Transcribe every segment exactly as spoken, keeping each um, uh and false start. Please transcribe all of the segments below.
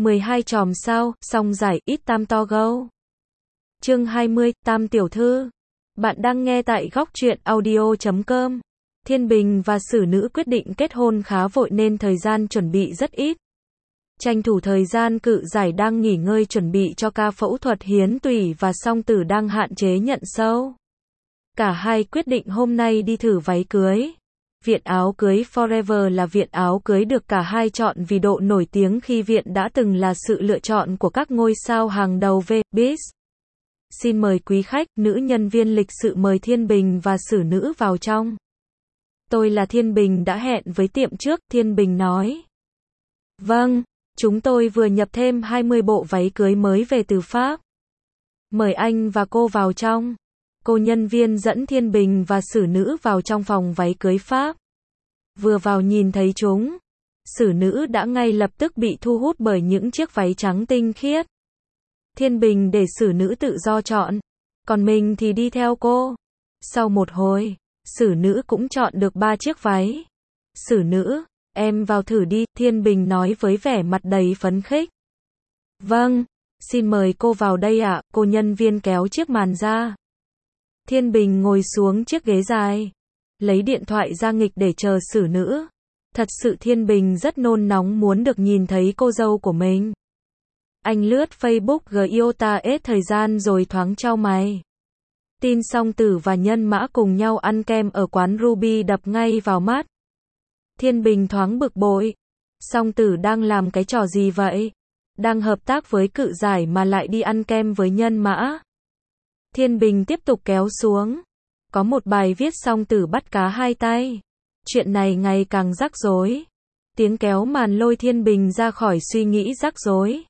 mười hai chòm sao, song giải, ít tam to go. Chương hai mươi, Tam tiểu thư. Bạn đang nghe tại góc truyện audio chấm com. Thiên Bình và Sử Nữ quyết định kết hôn khá vội nên thời gian chuẩn bị rất ít. Tranh thủ thời gian Cự Giải đang nghỉ ngơi chuẩn bị cho ca phẫu thuật hiến tủy và Song Tử đang hạn chế nhận sâu. Cả hai quyết định hôm nay đi thử váy cưới. Viện áo cưới Forever là viện áo cưới được cả hai chọn vì độ nổi tiếng khi viện đã từng là sự lựa chọn của các ngôi sao hàng đầu V-Biz. Xin mời quý khách, nữ nhân viên lịch sự mời Thiên Bình và Sử Nữ vào trong. Tôi là Thiên Bình đã hẹn với tiệm trước, Thiên Bình nói. Vâng, chúng tôi vừa nhập thêm hai mươi bộ váy cưới mới về từ Pháp. Mời anh và cô vào trong. Cô nhân viên dẫn Thiên Bình và Sử Nữ vào trong phòng váy cưới Pháp. Vừa vào nhìn thấy chúng, Sử Nữ đã ngay lập tức bị thu hút bởi những chiếc váy trắng tinh khiết. Thiên Bình để Sử Nữ tự do chọn, còn mình thì đi theo cô. Sau một hồi, Sử Nữ cũng chọn được ba chiếc váy. Sử Nữ, em vào thử đi, Thiên Bình nói với vẻ mặt đầy phấn khích. Vâng, xin mời cô vào đây ạ, cô nhân viên kéo chiếc màn ra. Thiên Bình ngồi xuống chiếc ghế dài, lấy điện thoại ra nghịch để chờ Sử Nữ. Thật sự Thiên Bình rất nôn nóng muốn được nhìn thấy cô dâu của mình. Anh lướt Facebook Giota hết thời gian rồi thoáng chau mày. Tin Song Tử và Nhân Mã cùng nhau ăn kem ở quán Ruby đập ngay vào mắt. Thiên Bình thoáng bực bội. Song Tử đang làm cái trò gì vậy? Đang hợp tác với Cự Giải mà lại đi ăn kem với Nhân Mã. Thiên Bình tiếp tục kéo xuống. Có một bài viết Song Tử bắt cá hai tay. Chuyện này ngày càng rắc rối. Tiếng kéo màn lôi Thiên Bình ra khỏi suy nghĩ rắc rối.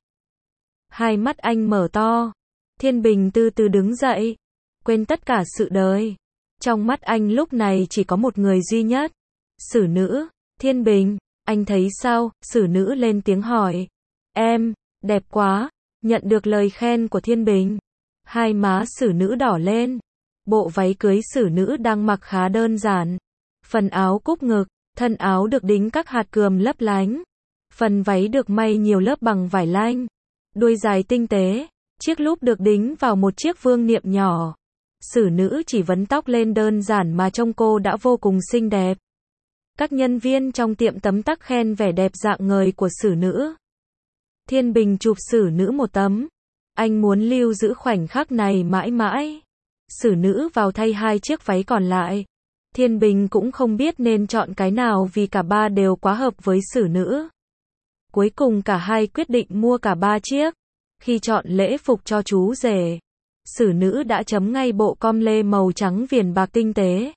Hai mắt anh mở to. Thiên Bình từ từ đứng dậy. Quên tất cả sự đời. Trong mắt anh lúc này chỉ có một người duy nhất. Sử Nữ. Thiên Bình, anh thấy sao? Sử Nữ lên tiếng hỏi. Em, đẹp quá. Nhận được lời khen của Thiên Bình. Hai má Sử Nữ đỏ lên. Bộ váy cưới Sử Nữ đang mặc khá đơn giản. Phần áo cúc ngực, thân áo được đính các hạt cườm lấp lánh. Phần váy được may nhiều lớp bằng vải lanh. Đuôi dài tinh tế, chiếc lúp được đính vào một chiếc vương niệm nhỏ. Sử Nữ chỉ vấn tóc lên đơn giản mà trông cô đã vô cùng xinh đẹp. Các nhân viên trong tiệm tấm tắc khen vẻ đẹp rạng ngời của Sử Nữ. Thiên Bình chụp Sử Nữ một tấm. Anh muốn lưu giữ khoảnh khắc này mãi mãi. Sử Nữ vào thay hai chiếc váy còn lại. Thiên Bình cũng không biết nên chọn cái nào vì cả ba đều quá hợp với Sử Nữ. Cuối cùng cả hai quyết định mua cả ba chiếc. Khi chọn lễ phục cho chú rể, Sử Nữ đã chấm ngay bộ com lê màu trắng viền bạc tinh tế.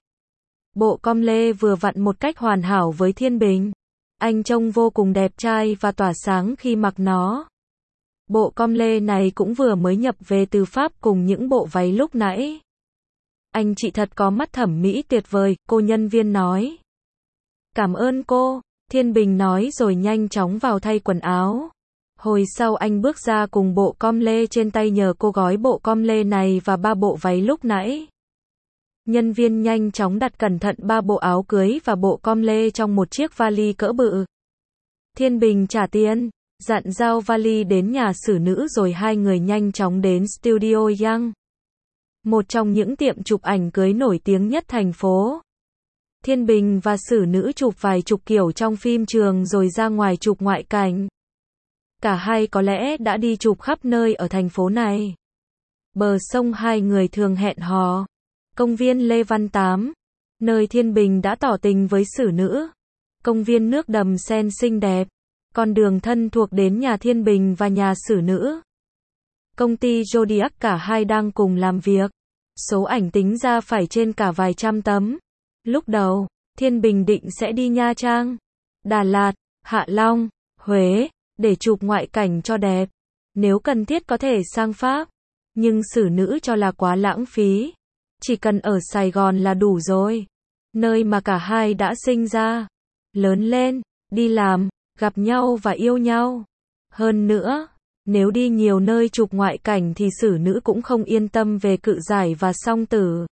Bộ com lê vừa vặn một cách hoàn hảo với Thiên Bình. Anh trông vô cùng đẹp trai và tỏa sáng khi mặc nó. Bộ com lê này cũng vừa mới nhập về từ Pháp cùng những bộ váy lúc nãy. Anh chị thật có mắt thẩm mỹ tuyệt vời, cô nhân viên nói. Cảm ơn cô, Thiên Bình nói rồi nhanh chóng vào thay quần áo. Hồi sau anh bước ra cùng bộ com lê trên tay nhờ cô gói bộ com lê này và ba bộ váy lúc nãy. Nhân viên nhanh chóng đặt cẩn thận ba bộ áo cưới và bộ com lê trong một chiếc vali cỡ bự. Thiên Bình trả tiền, dặn giao vali đến nhà Sử Nữ rồi hai người nhanh chóng đến Studio Young. Một trong những tiệm chụp ảnh cưới nổi tiếng nhất thành phố. Thiên Bình và Sử Nữ chụp vài chục kiểu trong phim trường rồi ra ngoài chụp ngoại cảnh. Cả hai có lẽ đã đi chụp khắp nơi ở thành phố này. Bờ sông hai người thường hẹn hò. Công viên Lê Văn Tám, nơi Thiên Bình đã tỏ tình với Sử Nữ. Công viên nước đầm sen xinh đẹp. Con đường thân thuộc đến nhà Thiên Bình và nhà Sử Nữ. Công ty Zodiac cả hai đang cùng làm việc. Số ảnh tính ra phải trên cả vài trăm tấm. Lúc đầu, Thiên Bình định sẽ đi Nha Trang, Đà Lạt, Hạ Long, Huế, để chụp ngoại cảnh cho đẹp. Nếu cần thiết có thể sang Pháp. Nhưng Sử Nữ cho là quá lãng phí. Chỉ cần ở Sài Gòn là đủ rồi. Nơi mà cả hai đã sinh ra, lớn lên, đi làm, gặp nhau và yêu nhau. Hơn nữa, nếu đi nhiều nơi chụp ngoại cảnh thì Sử Nữ cũng không yên tâm về Cự Giải và Song Tử.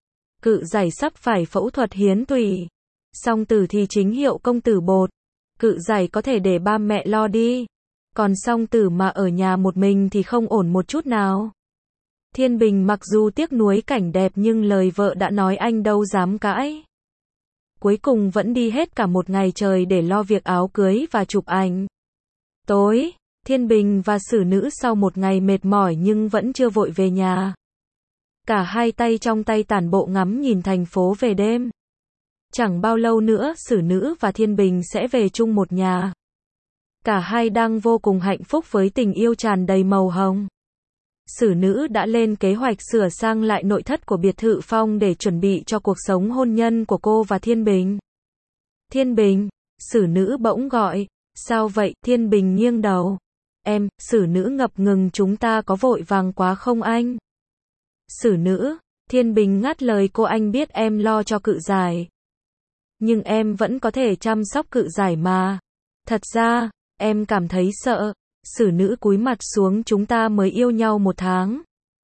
Cự Giải sắp phải phẫu thuật hiến tủy. Song Tử thì chính hiệu công tử bột. Cự Giải có thể để ba mẹ lo đi. Còn Song Tử mà ở nhà một mình thì không ổn một chút nào. Thiên Bình mặc dù tiếc nuối cảnh đẹp nhưng lời vợ đã nói anh đâu dám cãi. Cuối cùng vẫn đi hết cả một ngày trời để lo việc áo cưới và chụp ảnh. Tối, Thiên Bình và xử nữ sau một ngày mệt mỏi nhưng vẫn chưa vội về nhà. Cả hai tay trong tay tản bộ ngắm nhìn thành phố về đêm. Chẳng bao lâu nữa xử nữ và Thiên Bình sẽ về chung một nhà. Cả hai đang vô cùng hạnh phúc với tình yêu tràn đầy màu hồng. Xử nữ đã lên kế hoạch sửa sang lại nội thất của biệt thự Phong để chuẩn bị cho cuộc sống hôn nhân của cô và Thiên Bình. Thiên Bình, xử nữ bỗng gọi. Sao vậy? Thiên Bình nghiêng đầu. Em, xử nữ ngập ngừng, chúng ta có vội vàng quá không anh? Xử nữ, Thiên Bình ngắt lời cô, anh biết em lo cho Cự Giải. Nhưng em vẫn có thể chăm sóc Cự Giải mà. Thật ra, em cảm thấy sợ. Xử nữ cúi mặt xuống, chúng ta mới yêu nhau một tháng.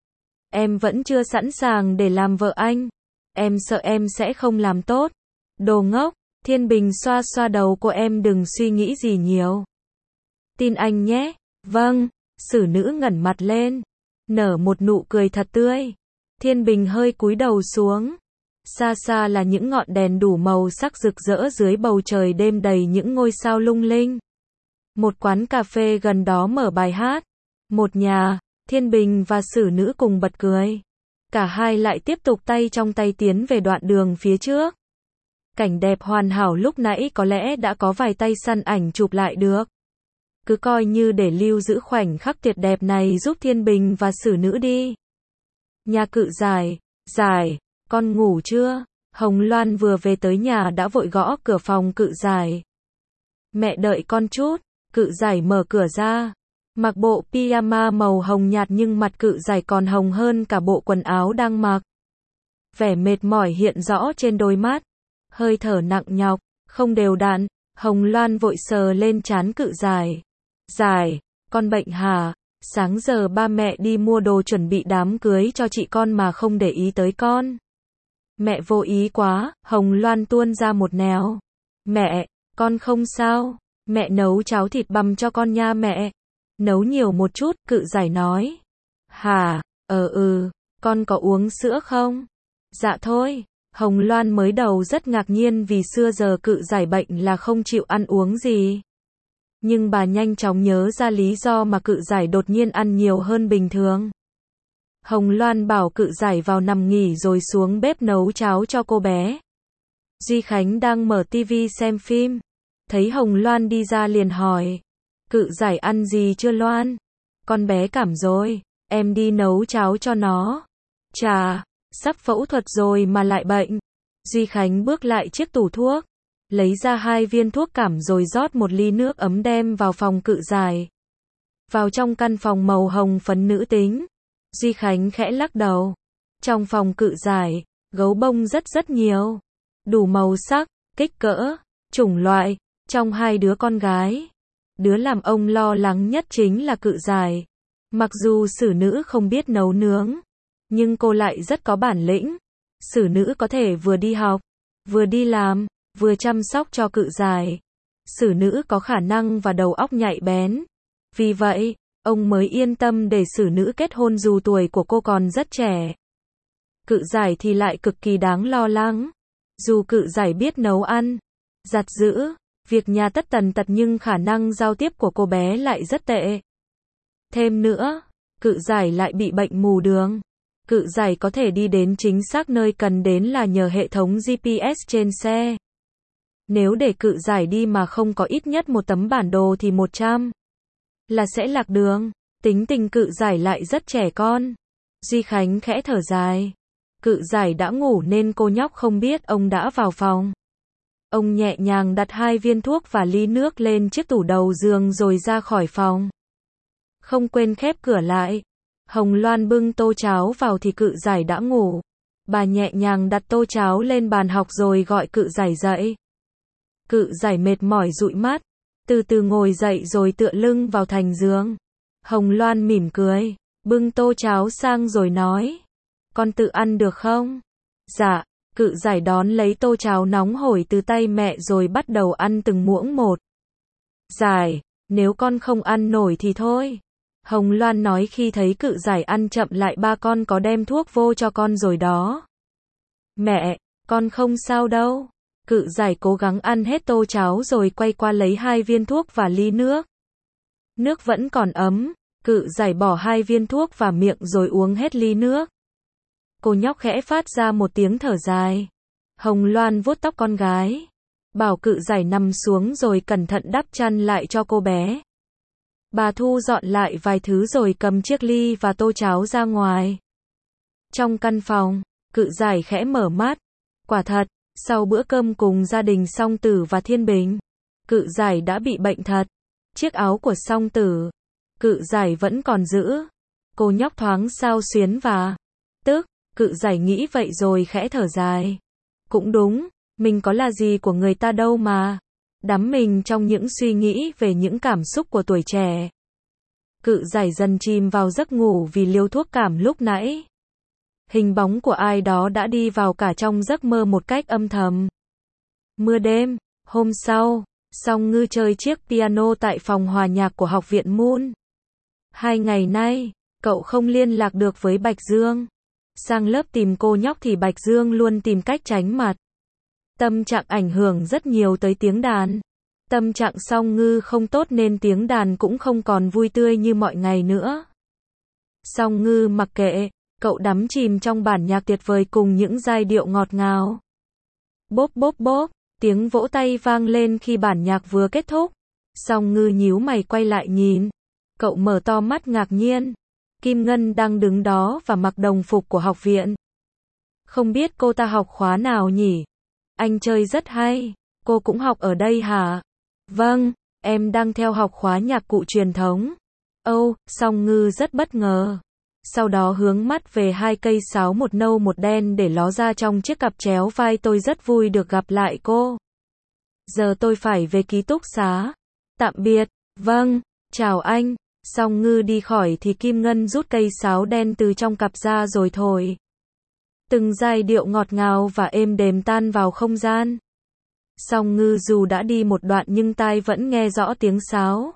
Em vẫn chưa sẵn sàng để làm vợ anh. Em sợ em sẽ không làm tốt. Đồ ngốc, Thiên Bình xoa xoa đầu cô, em đừng suy nghĩ gì nhiều. Tin anh nhé. Vâng, xử nữ ngẩng mặt lên, nở một nụ cười thật tươi. Thiên Bình hơi cúi đầu xuống. Xa xa là những ngọn đèn đủ màu sắc rực rỡ dưới bầu trời đêm đầy những ngôi sao lung linh. Một quán cà phê gần đó mở bài hát. Một nhà, Thiên Bình và xử nữ cùng bật cười. Cả hai lại tiếp tục tay trong tay tiến về đoạn đường phía trước. Cảnh đẹp hoàn hảo lúc nãy có lẽ đã có vài tay săn ảnh chụp lại được. Cứ coi như để lưu giữ khoảnh khắc tuyệt đẹp này giúp Thiên Bình và xử nữ đi. Nhà Cự Giải. Giải, con ngủ chưa? Hồng Loan vừa về tới nhà đã vội gõ cửa phòng Cự Giải. Mẹ đợi con chút. Cự Giải mở cửa ra. Mặc bộ pyjama màu hồng nhạt nhưng mặt Cự Giải còn hồng hơn cả bộ quần áo đang mặc. Vẻ mệt mỏi hiện rõ trên đôi mắt. Hơi thở nặng nhọc, không đều đặn. Hồng Loan vội sờ lên trán Cự Giải. Giải, con bệnh hả? Sáng giờ ba mẹ đi mua đồ chuẩn bị đám cưới cho chị con mà không để ý tới con. Mẹ vô ý quá. Hồng Loan tuôn ra một nẻo. Mẹ, con không sao. Mẹ nấu cháo thịt bằm cho con nha mẹ. Nấu nhiều một chút, Cự Giải nói. Hả, ờ ừ, con có uống sữa không? Dạ thôi. Hồng Loan mới đầu rất ngạc nhiên vì xưa giờ Cự Giải bệnh là không chịu ăn uống gì. Nhưng bà nhanh chóng nhớ ra lý do mà Cự Giải đột nhiên ăn nhiều hơn bình thường. Hồng Loan bảo Cự Giải vào nằm nghỉ rồi xuống bếp nấu cháo cho cô bé. Duy Khánh đang mở tivi xem phim. Thấy Hồng Loan đi ra liền hỏi. Cự Giải ăn gì chưa Loan? Con bé cảm rồi, em đi nấu cháo cho nó. Chà, sắp phẫu thuật rồi mà lại bệnh. Duy Khánh bước lại chiếc tủ thuốc. Lấy ra hai viên thuốc cảm rồi rót một ly nước ấm đem vào phòng Cự Giải. Vào trong căn phòng màu hồng phấn nữ tính. Duy Khánh khẽ lắc đầu. Trong phòng Cự Giải, gấu bông rất rất nhiều. Đủ màu sắc, kích cỡ, chủng loại. Trong hai đứa con gái, đứa làm ông lo lắng nhất chính là Cự Giải. Mặc dù xử nữ không biết nấu nướng, nhưng cô lại rất có bản lĩnh. Xử nữ có thể vừa đi học, vừa đi làm, vừa chăm sóc cho Cự Giải. Xử nữ có khả năng và đầu óc nhạy bén. Vì vậy, ông mới yên tâm để xử nữ kết hôn dù tuổi của cô còn rất trẻ. Cự Giải thì lại cực kỳ đáng lo lắng. Dù Cự Giải biết nấu ăn, giặt giũ, việc nhà tất tần tật nhưng khả năng giao tiếp của cô bé lại rất tệ. Thêm nữa, Cự Giải lại bị bệnh mù đường. Cự Giải có thể đi đến chính xác nơi cần đến là nhờ hệ thống giê pê ét trên xe. Nếu để Cự Giải đi mà không có ít nhất một tấm bản đồ thì một trăm là sẽ lạc đường. Tính tình Cự Giải lại rất trẻ con. Duy Khánh khẽ thở dài. Cự Giải đã ngủ nên cô nhóc không biết ông đã vào phòng. Ông nhẹ nhàng đặt hai viên thuốc và ly nước lên chiếc tủ đầu giường rồi ra khỏi phòng. Không quên khép cửa lại. Hồng Loan bưng tô cháo vào thì Cự Giải đã ngủ. Bà nhẹ nhàng đặt tô cháo lên bàn học rồi gọi Cự Giải dậy. Cự Giải mệt mỏi dụi mắt, từ từ ngồi dậy rồi tựa lưng vào thành giường. Hồng Loan mỉm cười, bưng tô cháo sang rồi nói. Con tự ăn được không? Dạ. Cự Giải đón lấy tô cháo nóng hổi từ tay mẹ rồi bắt đầu ăn từng muỗng một. Giải, Nếu con không ăn nổi thì thôi. Hồng Loan nói khi thấy Cự Giải ăn chậm lại ba con có đem thuốc vô cho con rồi đó. Mẹ, con không sao đâu. Cự Giải cố gắng ăn hết tô cháo rồi quay qua lấy hai viên thuốc và ly nước. Nước vẫn còn ấm, Cự Giải bỏ hai viên thuốc vào miệng rồi uống hết ly nước. Cô nhóc khẽ phát ra một tiếng thở dài. Hồng Loan vuốt tóc con gái, bảo Cự Giải nằm xuống rồi cẩn thận đắp chăn lại cho cô bé. Bà thu dọn lại vài thứ rồi cầm chiếc ly và tô cháo ra ngoài. Trong căn phòng, Cự Giải khẽ mở mắt. Quả thật, sau bữa cơm cùng gia đình Song Tử và Thiên Bình, Cự Giải đã bị bệnh thật. Chiếc áo của Song Tử, Cự Giải vẫn còn giữ. Cô nhóc thoáng xao xuyến và tức, Cự Giải nghĩ vậy rồi khẽ thở dài. Cũng đúng, mình có là gì của người ta đâu mà. Đắm mình trong những suy nghĩ về những cảm xúc của tuổi trẻ. Cự Giải dần chìm vào giấc ngủ vì liều thuốc cảm lúc nãy. Hình bóng của ai đó đã đi vào cả trong giấc mơ một cách âm thầm. Mưa đêm, hôm sau, Song Ngư chơi chiếc piano tại phòng hòa nhạc của học viện Moon. Hai ngày nay, cậu không liên lạc được với Bạch Dương. Sang lớp tìm cô nhóc thì Bạch Dương luôn tìm cách tránh mặt. Tâm trạng ảnh hưởng rất nhiều tới tiếng đàn. Tâm trạng Song Ngư không tốt nên tiếng đàn cũng không còn vui tươi như mọi ngày nữa. Song Ngư mặc kệ, cậu đắm chìm trong bản nhạc tuyệt vời cùng những giai điệu ngọt ngào. Bốp bốp bốp, tiếng vỗ tay vang lên khi bản nhạc vừa kết thúc. Song Ngư nhíu mày quay lại nhìn. Cậu mở to mắt ngạc nhiên. Kim Ngân đang đứng đó và mặc đồng phục của học viện. Không biết cô ta học khóa nào nhỉ? Anh chơi rất hay. Cô cũng học ở đây hả? Vâng, em đang theo học khóa nhạc cụ truyền thống. Âu, oh, Song Ngư rất bất ngờ. Sau đó hướng mắt về hai cây sáo một nâu một đen để ló ra trong chiếc cặp chéo vai. Tôi rất vui được gặp lại cô. Giờ tôi phải về ký túc xá. Tạm biệt. Vâng, chào anh. Song Ngư đi khỏi thì Kim Ngân rút cây sáo đen từ trong cặp ra rồi thổi. Từng giai điệu ngọt ngào và êm đềm tan vào không gian. Song Ngư dù đã đi một đoạn nhưng tai vẫn nghe rõ tiếng sáo.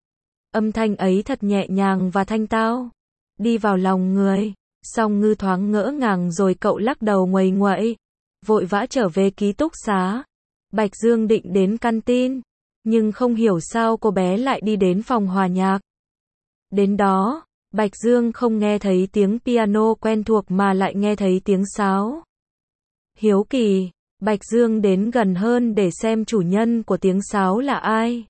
Âm thanh ấy thật nhẹ nhàng và thanh tao. Đi vào lòng người. Song Ngư thoáng ngỡ ngàng rồi cậu lắc đầu nguầy nguậy. Vội vã trở về ký túc xá. Bạch Dương định đến canteen. Nhưng không hiểu sao cô bé lại đi đến phòng hòa nhạc. Đến đó, Bạch Dương không nghe thấy tiếng piano quen thuộc mà lại nghe thấy tiếng sáo. Hiếu kỳ, Bạch Dương đến gần hơn để xem chủ nhân của tiếng sáo là ai.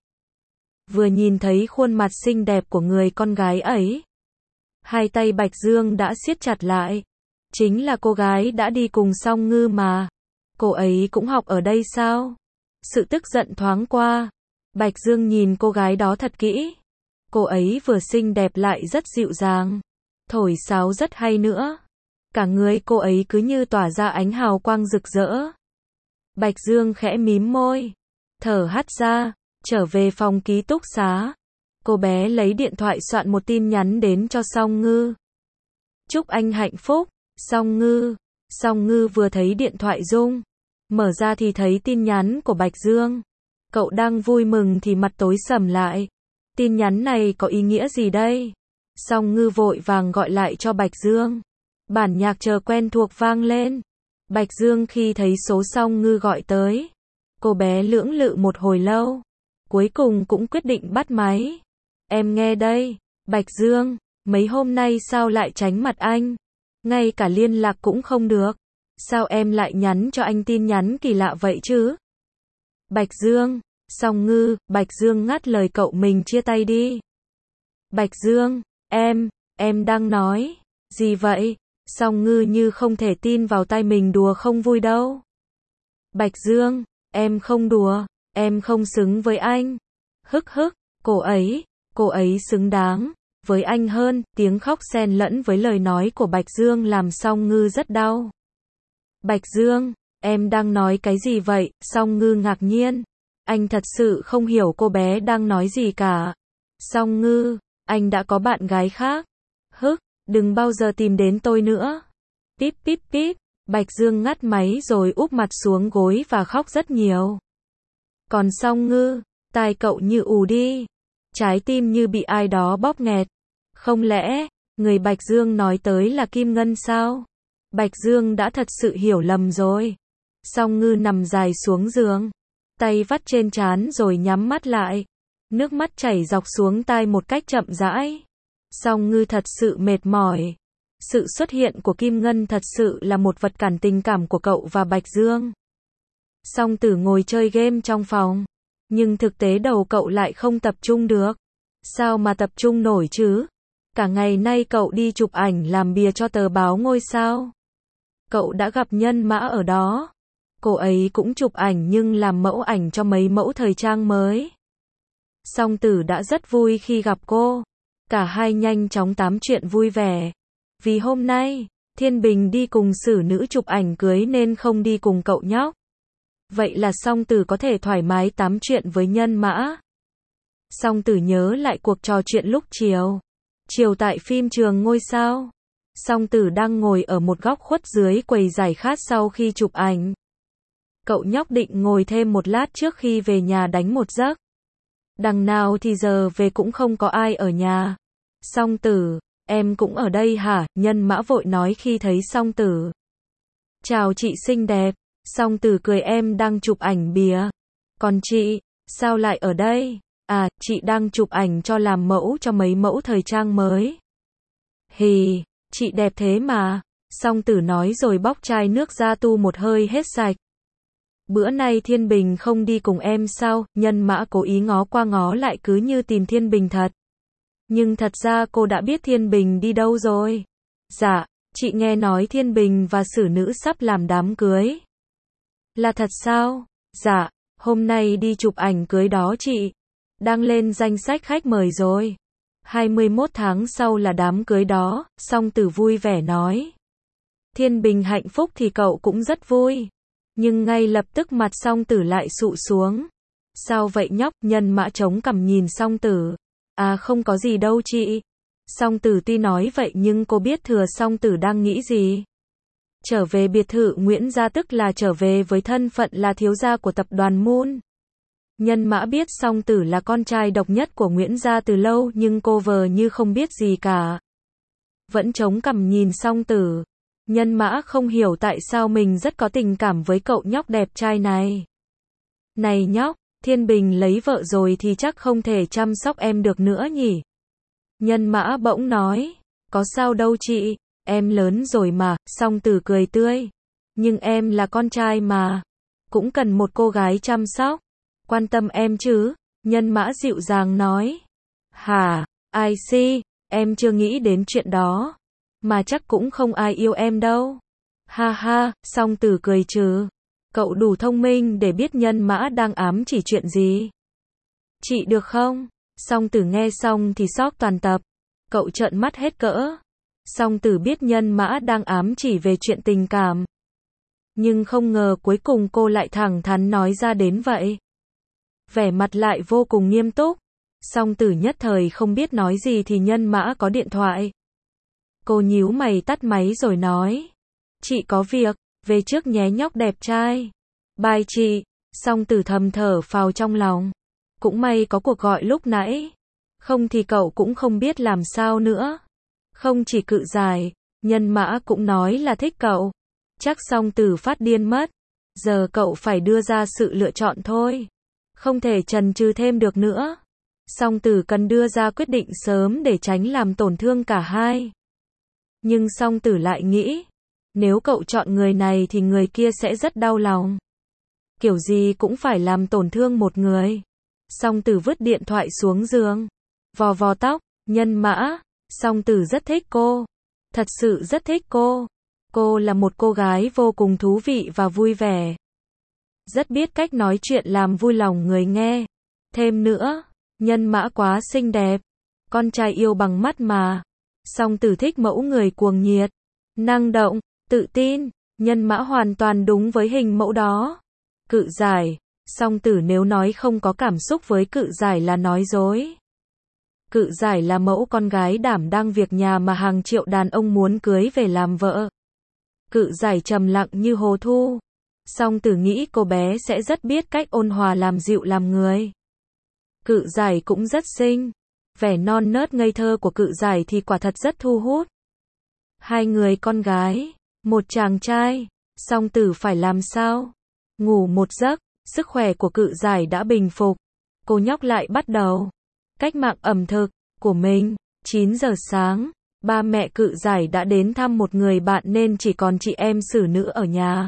Vừa nhìn thấy khuôn mặt xinh đẹp của người con gái ấy, hai tay Bạch Dương đã siết chặt lại. Chính là cô gái đã đi cùng Song Ngư mà. Cô ấy cũng học ở đây sao? Sự tức giận thoáng qua. Bạch Dương nhìn cô gái đó thật kỹ. Cô ấy vừa xinh đẹp lại rất dịu dàng. Thổi sáo rất hay nữa. Cả người cô ấy cứ như tỏa ra ánh hào quang rực rỡ. Bạch Dương khẽ mím môi. Thở hắt ra. Trở về phòng ký túc xá. Cô bé lấy điện thoại soạn một tin nhắn đến cho Song Ngư. Chúc anh hạnh phúc, Song Ngư. Song Ngư vừa thấy điện thoại rung. Mở ra thì thấy tin nhắn của Bạch Dương. Cậu đang vui mừng thì mặt tối sầm lại. Tin nhắn này có ý nghĩa gì đây? Song Ngư vội vàng gọi lại cho Bạch Dương. Bản nhạc chờ quen thuộc vang lên. Bạch Dương khi thấy số Song Ngư gọi tới. Cô bé lưỡng lự một hồi lâu. Cuối cùng cũng quyết định bắt máy. Em nghe đây, Bạch Dương, mấy hôm nay sao lại tránh mặt anh? Ngay cả liên lạc cũng không được. Sao em lại nhắn cho anh tin nhắn kỳ lạ vậy chứ? Bạch Dương, Song Ngư, Bạch Dương ngắt lời cậu mình chia tay đi. Bạch Dương, em, em đang nói, gì vậy? Song Ngư như không thể tin vào tai mình đùa không vui đâu. Bạch Dương, em không đùa, em không xứng với anh. Hức hức, cô ấy, cô ấy xứng đáng với anh hơn. Tiếng khóc xen lẫn với lời nói của Bạch Dương làm Song Ngư rất đau. Bạch Dương, em đang nói cái gì vậy? Song Ngư ngạc nhiên. Anh thật sự không hiểu cô bé đang nói gì cả. Song Ngư, anh đã có bạn gái khác. Hức, đừng bao giờ tìm đến tôi nữa. Píp píp píp. Bạch Dương ngắt máy rồi úp mặt xuống gối và khóc rất nhiều. Còn Song Ngư, tai cậu như ù đi. Trái tim như bị ai đó bóp nghẹt. Không lẽ, người Bạch Dương nói tới là Kim Ngân sao? Bạch Dương đã thật sự hiểu lầm rồi. Song Ngư nằm dài xuống giường, tay vắt trên trán rồi nhắm mắt lại. Nước mắt chảy dọc xuống tai một cách chậm rãi. Song Ngư thật sự mệt mỏi. Sự xuất hiện của Kim Ngân thật sự là một vật cản tình cảm của cậu và Bạch Dương. Song Tử ngồi chơi game trong phòng, nhưng thực tế đầu cậu lại không tập trung được. Sao mà tập trung nổi chứ? Cả ngày nay cậu đi chụp ảnh làm bìa cho tờ báo Ngôi Sao. Cậu đã gặp Nhân Mã ở đó. Cô ấy cũng chụp ảnh nhưng làm mẫu ảnh cho mấy mẫu thời trang mới. Song Tử đã rất vui khi gặp cô. Cả hai nhanh chóng tám chuyện vui vẻ. Vì hôm nay, Thiên Bình đi cùng xử nữ chụp ảnh cưới nên không đi cùng cậu nhóc. Vậy là Song Tử có thể thoải mái tám chuyện với Nhân Mã. Song Tử nhớ lại cuộc trò chuyện lúc chiều. Chiều tại phim trường Ngôi Sao. Song Tử đang ngồi ở một góc khuất dưới quầy giải khát sau khi chụp ảnh. Cậu nhóc định ngồi thêm một lát trước khi về nhà đánh một giấc. Đằng nào thì giờ về cũng không có ai ở nhà. Song Tử, em cũng ở đây hả? Nhân Mã vội nói khi thấy Song Tử. Chào chị xinh đẹp. Song Tử cười, em đang chụp ảnh bìa. Còn chị, sao lại ở đây? À, chị đang chụp ảnh cho làm mẫu cho mấy mẫu thời trang mới. Hì, chị đẹp thế mà. Song Tử nói rồi bóc chai nước ra tu một hơi hết sạch. Bữa nay Thiên Bình không đi cùng em sao? Nhân Mã cố ý ngó qua ngó lại cứ như tìm Thiên Bình thật. Nhưng thật ra cô đã biết Thiên Bình đi đâu rồi. Dạ, chị nghe nói Thiên Bình và xử nữ sắp làm đám cưới. Là thật sao? Dạ, hôm nay đi chụp ảnh cưới đó chị. Đang lên danh sách khách mời rồi. hai mươi mốt tháng sau là đám cưới đó. Song Tử vui vẻ nói. Thiên Bình hạnh phúc thì cậu cũng rất vui. Nhưng ngay lập tức mặt Song Tử lại sụ xuống. Sao vậy nhóc? Nhân Mã chống cằm nhìn Song Tử. À không có gì đâu chị. Song Tử tuy nói vậy nhưng cô biết thừa Song Tử đang nghĩ gì. Trở về biệt thự Nguyễn gia tức là trở về với thân phận là thiếu gia của tập đoàn Moon. Nhân Mã biết Song Tử là con trai độc nhất của Nguyễn gia từ lâu nhưng cô vờ như không biết gì cả. Vẫn chống cằm nhìn Song Tử. Nhân Mã không hiểu tại sao mình rất có tình cảm với cậu nhóc đẹp trai này. Này nhóc, Thiên Bình lấy vợ rồi thì chắc không thể chăm sóc em được nữa nhỉ? Nhân Mã bỗng nói. Có sao đâu chị, em lớn rồi mà. Song Tử cười tươi. Nhưng em là con trai mà. Cũng cần một cô gái chăm sóc. Quan tâm em chứ? Nhân Mã dịu dàng nói. Hả, I see, em chưa nghĩ đến chuyện đó. Mà chắc cũng không ai yêu em đâu. Ha ha, Song Tử cười trừ. Cậu đủ thông minh để biết Nhân Mã đang ám chỉ chuyện gì. Chị được không? Song Tử nghe xong thì sốc toàn tập. Cậu trợn mắt hết cỡ. Song Tử biết Nhân Mã đang ám chỉ về chuyện tình cảm. Nhưng không ngờ cuối cùng cô lại thẳng thắn nói ra đến vậy. Vẻ mặt lại vô cùng nghiêm túc. Song Tử nhất thời không biết nói gì thì Nhân Mã có điện thoại. Cô nhíu mày tắt máy rồi nói. Chị có việc, về trước nhé nhóc đẹp trai. Bye chị. Song Tử thầm thở phào trong lòng. Cũng may có cuộc gọi lúc nãy. Không thì cậu cũng không biết làm sao nữa. Không chỉ Cự Giải, Nhân Mã cũng nói là thích cậu. Chắc Song Tử phát điên mất. Giờ cậu phải đưa ra sự lựa chọn thôi. Không thể chần chừ thêm được nữa. Song Tử cần đưa ra quyết định sớm để tránh làm tổn thương cả hai. Nhưng Song Tử lại nghĩ, nếu cậu chọn người này thì người kia sẽ rất đau lòng. Kiểu gì cũng phải làm tổn thương một người. Song Tử vứt điện thoại xuống giường, vò vò tóc. Nhân Mã, Song Tử rất thích cô. Thật sự rất thích cô. Cô là một cô gái vô cùng thú vị và vui vẻ. Rất biết cách nói chuyện làm vui lòng người nghe. Thêm nữa, Nhân Mã quá xinh đẹp. Con trai yêu bằng mắt mà. Song Tử thích mẫu người cuồng nhiệt, năng động, tự tin. Nhân Mã hoàn toàn đúng với hình mẫu đó. Cự Giải, Song Tử nếu nói không có cảm xúc với Cự Giải là nói dối. Cự Giải là mẫu con gái đảm đang việc nhà mà hàng triệu đàn ông muốn cưới về làm vợ. Cự Giải trầm lặng như hồ thu. Song Tử nghĩ cô bé sẽ rất biết cách ôn hòa làm dịu làm người. Cự giải cũng rất xinh. Vẻ non nớt ngây thơ của cự giải thì quả thật rất thu hút. Hai người con gái, một chàng trai, song tử phải làm sao? Ngủ một giấc, sức khỏe của cự giải đã bình phục. Cô nhóc lại bắt đầu cách mạng ẩm thực của mình. chín giờ sáng, ba mẹ cự giải đã đến thăm một người bạn nên chỉ còn chị em xử nữ ở nhà.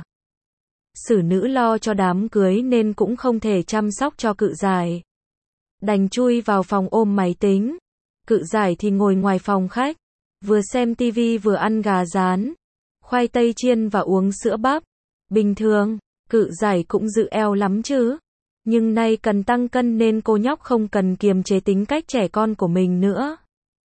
Xử nữ lo cho đám cưới nên cũng không thể chăm sóc cho cự giải. Đành chui vào phòng ôm máy tính. Cự giải thì ngồi ngoài phòng khách, vừa xem tivi vừa ăn gà rán, khoai tây chiên và uống sữa bắp. Bình thường, cự giải cũng giữ eo lắm chứ. Nhưng nay cần tăng cân nên cô nhóc không cần kiềm chế tính cách trẻ con của mình nữa.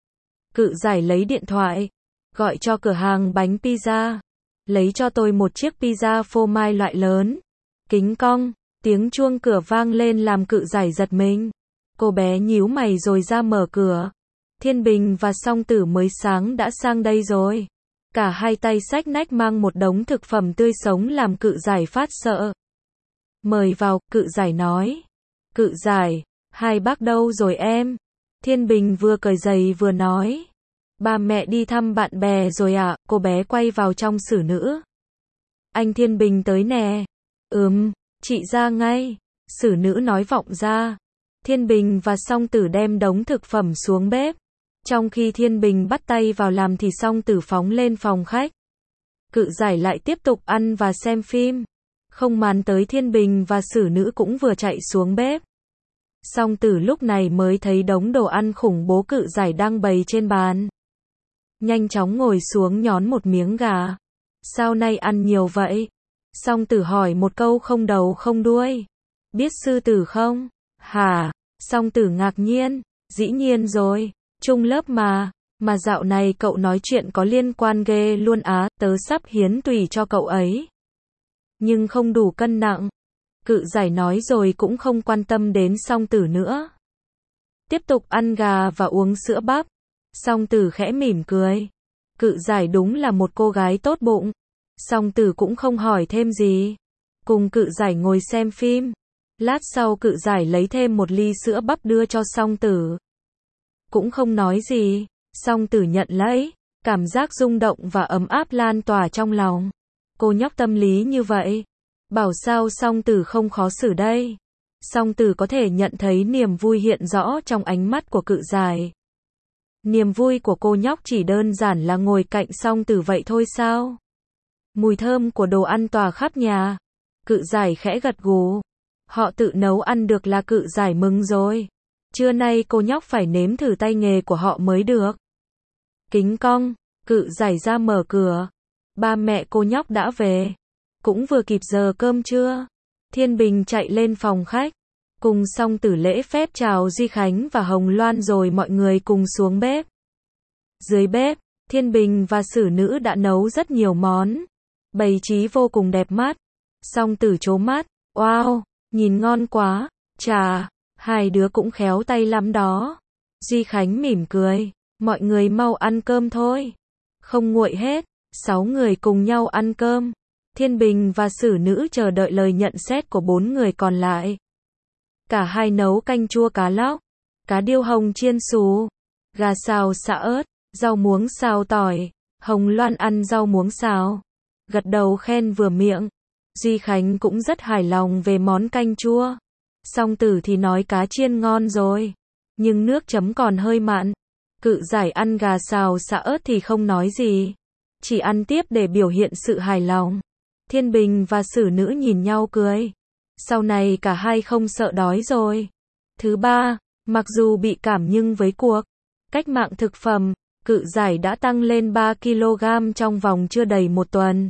Cự giải lấy điện thoại, gọi cho cửa hàng bánh pizza. Lấy cho tôi một chiếc pizza phô mai loại lớn. Kính cong, tiếng chuông cửa vang lên làm cự giải giật mình. Cô bé nhíu mày rồi ra mở cửa. Thiên Bình và Song Tử mới sáng đã sang đây rồi. Cả hai tay xách nách mang một đống thực phẩm tươi sống làm cự giải phát sợ. Mời vào, cự giải nói. Cự giải, hai bác đâu rồi em? Thiên Bình vừa cởi giày vừa nói. Ba mẹ đi thăm bạn bè rồi ạ, à? Cô bé quay vào trong xử nữ. Anh Thiên Bình tới nè. Ừm, chị ra ngay. Xử nữ nói vọng ra. Thiên Bình và Song Tử đem đống thực phẩm xuống bếp. Trong khi Thiên Bình bắt tay vào làm thì Song Tử phóng lên phòng khách. Cự giải lại tiếp tục ăn và xem phim. Không màn tới Thiên Bình và xử nữ cũng vừa chạy xuống bếp. Song Tử lúc này mới thấy đống đồ ăn khủng bố cự giải đang bày trên bàn. Nhanh chóng ngồi xuống nhón một miếng gà. Sao nay ăn nhiều vậy? Song Tử hỏi một câu không đầu không đuôi. Biết sư tử không? Hả? Song Tử ngạc nhiên. Dĩ nhiên rồi. Chung lớp mà. Mà dạo này cậu nói chuyện có liên quan ghê luôn á. Tớ sắp hiến tùy cho cậu ấy. Nhưng không đủ cân nặng. Cự giải nói rồi cũng không quan tâm đến Song Tử nữa. Tiếp tục ăn gà và uống sữa bắp. Song Tử khẽ mỉm cười. Cự giải đúng là một cô gái tốt bụng. Song Tử cũng không hỏi thêm gì. Cùng cự giải ngồi xem phim. Lát sau cự giải lấy thêm một ly sữa bắp đưa cho Song Tử. Cũng không nói gì. Song Tử nhận lấy. Cảm giác rung động và ấm áp lan tỏa trong lòng. Cô nhóc tâm lý như vậy. Bảo sao Song Tử không khó xử đây. Song Tử có thể nhận thấy niềm vui hiện rõ trong ánh mắt của cự giải. Niềm vui của cô nhóc chỉ đơn giản là ngồi cạnh Song Tử vậy thôi sao? Mùi thơm của đồ ăn tỏa khắp nhà. Cự giải khẽ gật gù. Họ tự nấu ăn được là cự giải mừng rồi. Trưa nay cô nhóc phải nếm thử tay nghề của họ mới được. Kính cong, cự giải ra mở cửa. Ba mẹ cô nhóc đã về. Cũng vừa kịp giờ cơm trưa. Thiên Bình chạy lên phòng khách. Cùng Song Tử lễ phép chào Duy Khánh và Hồng Loan rồi mọi người cùng xuống bếp. Dưới bếp, Thiên Bình và xử nữ đã nấu rất nhiều món. Bày trí vô cùng đẹp mắt. Song Tử trố mắt. Wow, nhìn ngon quá. Chà, hai đứa cũng khéo tay lắm đó. Duy Khánh mỉm cười. Mọi người mau ăn cơm thôi. Không nguội hết. Sáu người cùng nhau ăn cơm. Thiên Bình và xử nữ chờ đợi lời nhận xét của bốn người còn lại. Cả hai nấu canh chua cá lóc, cá điêu hồng chiên xù, gà xào xả ớt, rau muống xào tỏi. Hồng Loan ăn rau muống xào. Gật đầu khen vừa miệng. Duy Khánh cũng rất hài lòng về món canh chua. Song Tử thì nói cá chiên ngon rồi. Nhưng nước chấm còn hơi mặn. Cự giải ăn gà xào xả ớt thì không nói gì. Chỉ ăn tiếp để biểu hiện sự hài lòng. Thiên Bình và xử nữ nhìn nhau cười. Sau này cả hai không sợ đói rồi. Thứ ba, mặc dù bị cảm nhưng với cuộc cách mạng thực phẩm, cự giải đã tăng lên ba ki lô gam trong vòng chưa đầy một tuần.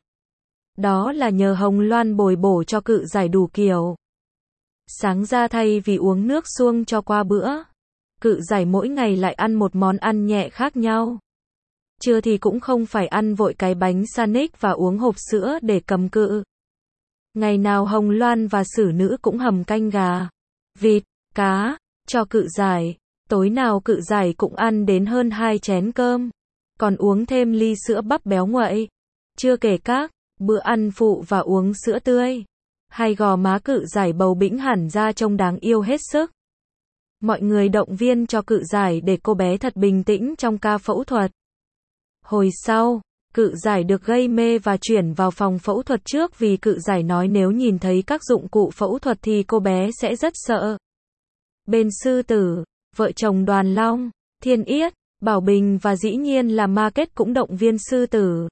Đó là nhờ Hồng Loan bồi bổ cho cự giải đủ kiểu. Sáng ra thay vì uống nước suông cho qua bữa, cự giải mỗi ngày lại ăn một món ăn nhẹ khác nhau. Trưa thì cũng không phải ăn vội cái bánh sandwich và uống hộp sữa để cầm cự. Ngày nào Hồng Loan và xử nữ cũng hầm canh gà, vịt, cá, cho cự giải. Tối nào cự giải cũng ăn đến hơn hai chén cơm. Còn uống thêm ly sữa bắp béo nguậy. Chưa kể các bữa ăn phụ và uống sữa tươi. Hai gò má cự giải bầu bĩnh hẳn ra trông đáng yêu hết sức. Mọi người động viên cho Cự Giải để cô bé thật bình tĩnh trong ca phẫu thuật. Hồi sau, Cự Giải được gây mê và chuyển vào phòng phẫu thuật trước vì Cự Giải nói nếu nhìn thấy các dụng cụ phẫu thuật thì cô bé sẽ rất sợ. Bên sư tử, vợ chồng Đoàn Long, Thiên Yết, Bảo Bình và dĩ nhiên là Ma Kết cũng động viên sư tử.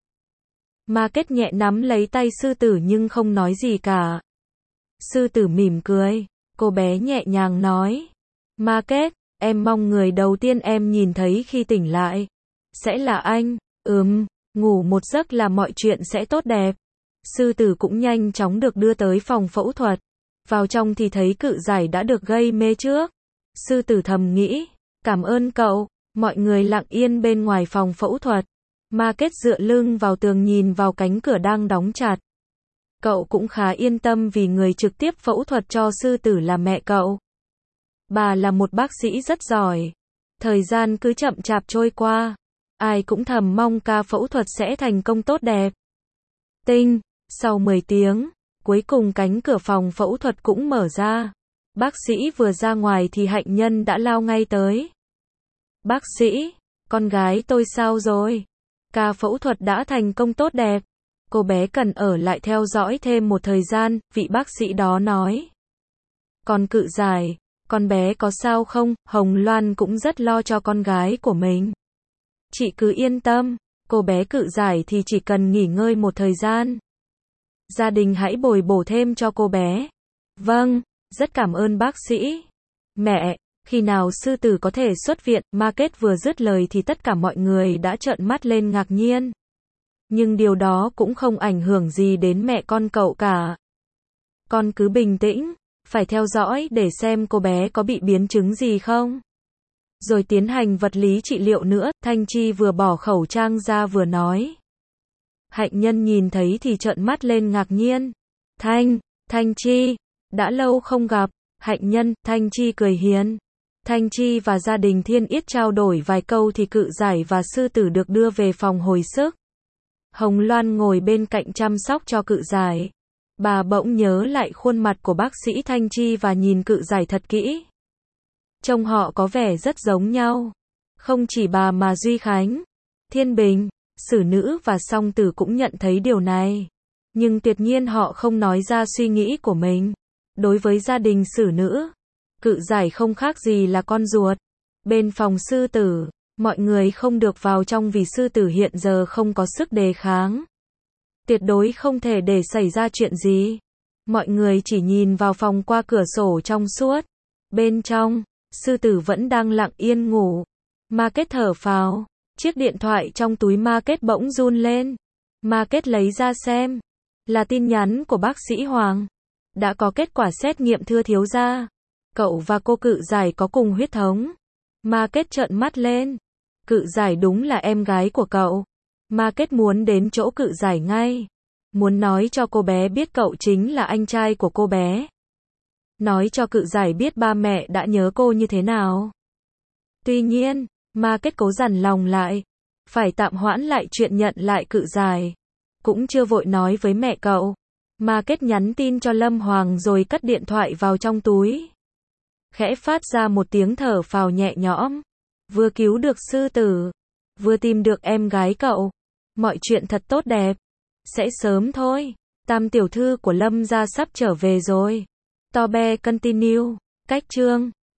Ma Kết nhẹ nắm lấy tay sư tử nhưng không nói gì cả. Sư tử mỉm cười, cô bé nhẹ nhàng nói. Ma Kết, em mong người đầu tiên em nhìn thấy khi tỉnh lại sẽ là anh. Ừm, ngủ một giấc là mọi chuyện sẽ tốt đẹp. Sư tử cũng nhanh chóng được đưa tới phòng phẫu thuật. Vào trong thì thấy Cự Giải đã được gây mê trước. Sư tử thầm nghĩ, cảm ơn cậu. Mọi người lặng yên bên ngoài phòng phẫu thuật. Ma Kết dựa lưng vào tường nhìn vào cánh cửa đang đóng chặt. Cậu cũng khá yên tâm vì người trực tiếp phẫu thuật cho sư tử là mẹ cậu. Bà là một bác sĩ rất giỏi. Thời gian cứ chậm chạp trôi qua. Ai cũng thầm mong ca phẫu thuật sẽ thành công tốt đẹp. Tinh, sau mười tiếng, cuối cùng cánh cửa phòng phẫu thuật cũng mở ra. Bác sĩ vừa ra ngoài thì Hạnh Nhân đã lao ngay tới. Bác sĩ, con gái tôi sao rồi? Ca phẫu thuật đã thành công tốt đẹp. Cô bé cần ở lại theo dõi thêm một thời gian, vị bác sĩ đó nói. Còn Cự Giải, con bé có sao không? Hồng Loan cũng rất lo cho con gái của mình. Chị cứ yên tâm, cô bé Cự Giải thì chỉ cần nghỉ ngơi một thời gian. Gia đình hãy bồi bổ thêm cho cô bé. Vâng, rất cảm ơn bác sĩ. Mẹ, khi nào sư tử có thể xuất viện? Ma Kết vừa dứt lời thì tất cả mọi người đã trợn mắt lên ngạc nhiên. Nhưng điều đó cũng không ảnh hưởng gì đến mẹ con cậu cả. Con cứ bình tĩnh, phải theo dõi để xem cô bé có bị biến chứng gì không. Rồi tiến hành vật lý trị liệu nữa, Thanh Chi vừa bỏ khẩu trang ra vừa nói. Hạnh Nhân nhìn thấy thì trợn mắt lên ngạc nhiên. Thanh, Thanh Chi, đã lâu không gặp. Hạnh Nhân, Thanh Chi cười hiền. Thanh Chi và gia đình Thiên Yết trao đổi vài câu thì Cự Giải và sư tử được đưa về phòng hồi sức. Hồng Loan ngồi bên cạnh chăm sóc cho Cự Giải. Bà bỗng nhớ lại khuôn mặt của bác sĩ Thanh Chi và nhìn Cự Giải thật kỹ. Trông họ có vẻ rất giống nhau. Không chỉ bà mà Duy Khánh, Thiên Bình, Sử Nữ và Song Tử cũng nhận thấy điều này. Nhưng tuyệt nhiên họ không nói ra suy nghĩ của mình. Đối với gia đình Sử Nữ, Cự Giải không khác gì là con ruột. Bên phòng sư tử, mọi người không được vào trong vì sư tử hiện giờ không có sức đề kháng. Tuyệt đối không thể để xảy ra chuyện gì. Mọi người chỉ nhìn vào phòng qua cửa sổ trong suốt. Bên trong, sư tử vẫn đang lặng yên ngủ. Ma Kết thở phào. Chiếc điện thoại trong túi Ma Kết bỗng run lên. Ma Kết lấy ra xem. Là tin nhắn của bác sĩ Hoàng. Đã có kết quả xét nghiệm thưa thiếu gia. Cậu và cô Cự Giải có cùng huyết thống. Ma Kết trợn mắt lên. Cự Giải đúng là em gái của cậu. Ma Kết muốn đến chỗ Cự Giải ngay. Muốn nói cho cô bé biết cậu chính là anh trai của cô bé. Nói cho Cự Giải biết ba mẹ đã nhớ cô như thế nào. Tuy nhiên, Ma Kết cố dằn lòng lại. Phải tạm hoãn lại chuyện nhận lại Cự Giải. Cũng chưa vội nói với mẹ cậu. Ma Kết nhắn tin cho Lâm Hoàng rồi cất điện thoại vào trong túi. Khẽ phát ra một tiếng thở phào nhẹ nhõm. Vừa cứu được sư tử. Vừa tìm được em gái cậu. Mọi chuyện thật tốt đẹp. Sẽ sớm thôi. Tam tiểu thư của Lâm gia sắp trở về rồi. To be continue. Cách chương